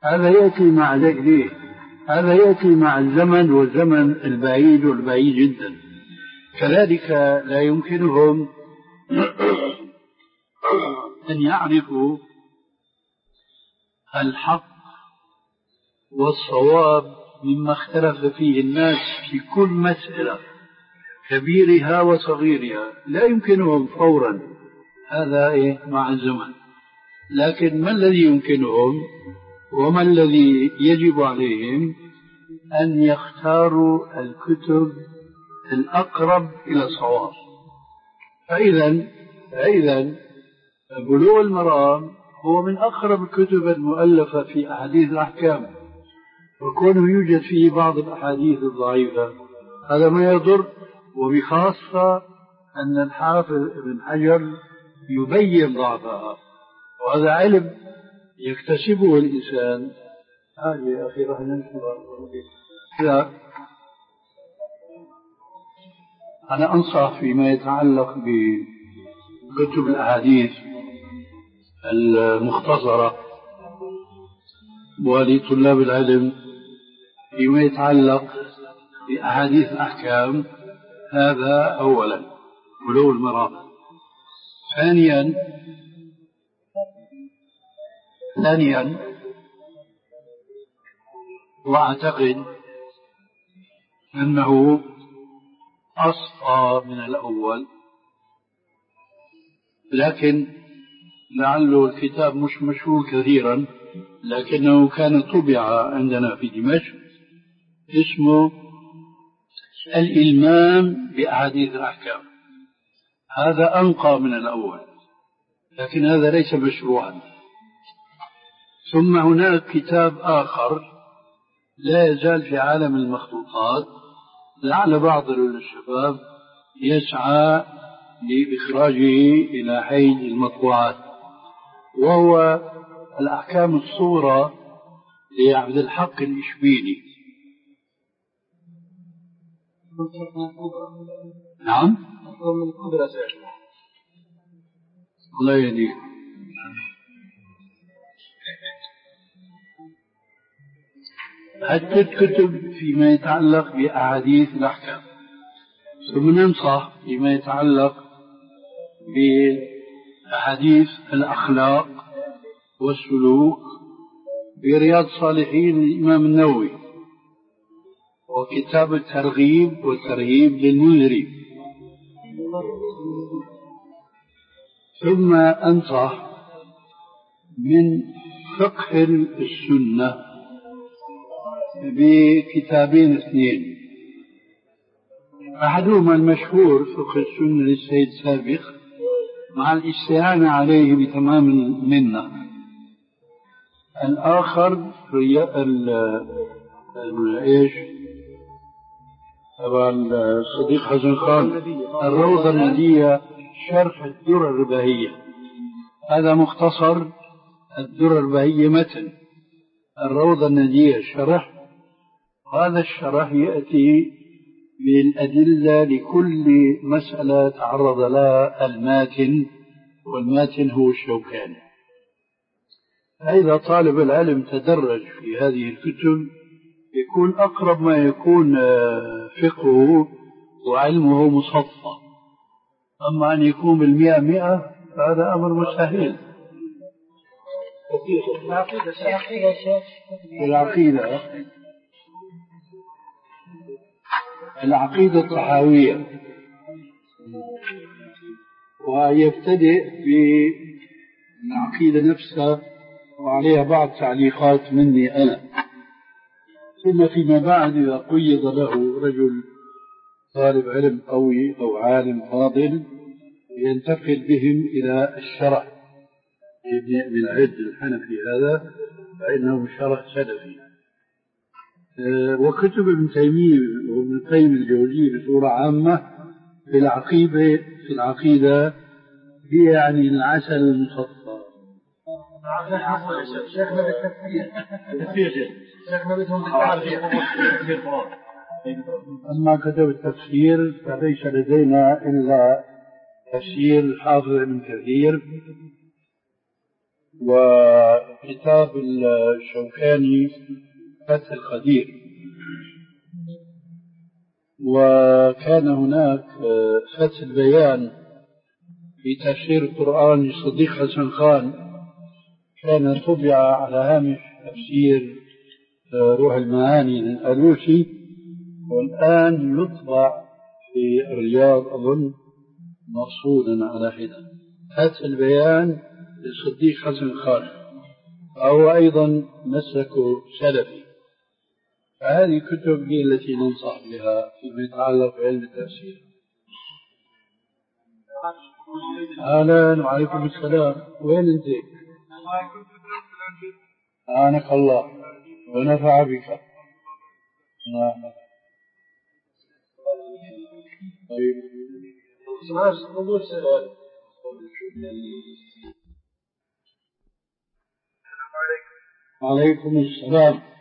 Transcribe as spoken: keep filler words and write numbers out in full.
هذا يأتي مع ليه؟ هذا يأتي مع الزمن والزمن البعيد والبعيد جدا. كذلك لا يمكنهم أن يعرفوا الحق والصواب مما اختلف فيه الناس في كل مسألة كبيرها وصغيرها، لا يمكنهم فورا. هذا إيه مع الزمن. لكن ما الذي يمكنهم وما الذي يجب عليهم؟ أن يختاروا الكتب الأقرب إلى الصواب. فإذا فإذا بلوغ المرام هو من أقرب الكتب المؤلفة في أحاديث الأحكام، وكونه يوجد فيه بعض الأحاديث الضعيفة هذا ما يضر، وبخاصة أن الحافظ ابن حجر يبين ضعفها، وهذا علم يكتسبه الإنسان. هذه يا أخي راح ننشر. أنا أنصح فيما يتعلق بكتب الأحاديث المختصرة ولطلاب العلم فيما يتعلق بأحاديث الأحكام، هذا أولا بلوغ المرام. ثانيا ثانيا وأعتقد أنه أصفى من الأول، لكن لعله الكتاب مش مشهور كثيرا، لكنه كان طبع عندنا في دمشق، اسمه الإلمام بأحاديث الأحكام. هذا أنقى من الأول، لكن هذا ليس مشروعا. ثم هناك كتاب آخر لا يزال في عالم المخطوطات، لعل بعض الشباب يسعى لإخراجه إلى حيز المطبوعات، وهو الأحكام الصغرى لعبد الحق الإشبيلي. نعم الله يهديك. عدة كتب فيما يتعلق بأحاديث الأحكام. ثم ننصح فيما يتعلق بأحاديث الأخلاق والسلوك برياض الصالحين للإمام النووي، وكتاب الترغيب والترهيب للمنذري. ثم أنصح من فقه السنة بكتابين اثنين، أحدهما المشهور فقه السنة للسيد سابق مع الاستعانة عليه بتمام المنة. الآخر ايش تبع الصديق حسن خان، الروضة الندية شرح الدرر البهية. هذا مختصر الدرر البهية متن، الروضة الندية شرح. هذا الشرح يأتي بالأدلة لكل مسألة تعرض لها الماتن، والماتن هو الشوكاني. فإذا طالب العلم تدرج في هذه الكتب يكون أقرب ما يكون فقهه وعلمه مصفى. أما أن يكون بالمئة مئة فهذا أمر مستحيل. العقيدة العقيدة الطحاوية، ويبتدئ بالعقيدة نفسها وعليها بعض تعليقات مني أنا. ثم فيما بعد إذا قيض له رجل طالب علم قوي أو عالم فاضل ينتقل بهم إلى الشرح ابن أبي العز الحنفي، هذا فإنه شرح سلفي. وكتب ابن تيمية وابن القيم الجوزي بصورة عامة في العقيدة في العقيدة هي يعني العسل المصفى. شيخنا بالتفسير شيخنا بدهم أما كتب التفسير فليس لدينا إلا تفسير الحافظ ابن كثير وكتاب الشوكاني فتح القدير. وكان هناك فتح البيان في تفسير القرآن للصديق حسن خان، كان طبع على هامش تفسير روح المعاني للألوسي، والآن يطبع في الرياض أظن مقصودا على حدة. فتح البيان للصديق حسن خان، أو أيضا مسلك سلفي. فهذه كتب هي التي ننصح بها فيما يتعلق بعلم التفسير. أهلا وعليكم السلام. وين أنت؟ أعانك الله ونفع بك. نعم. طيب. عليكم السلام.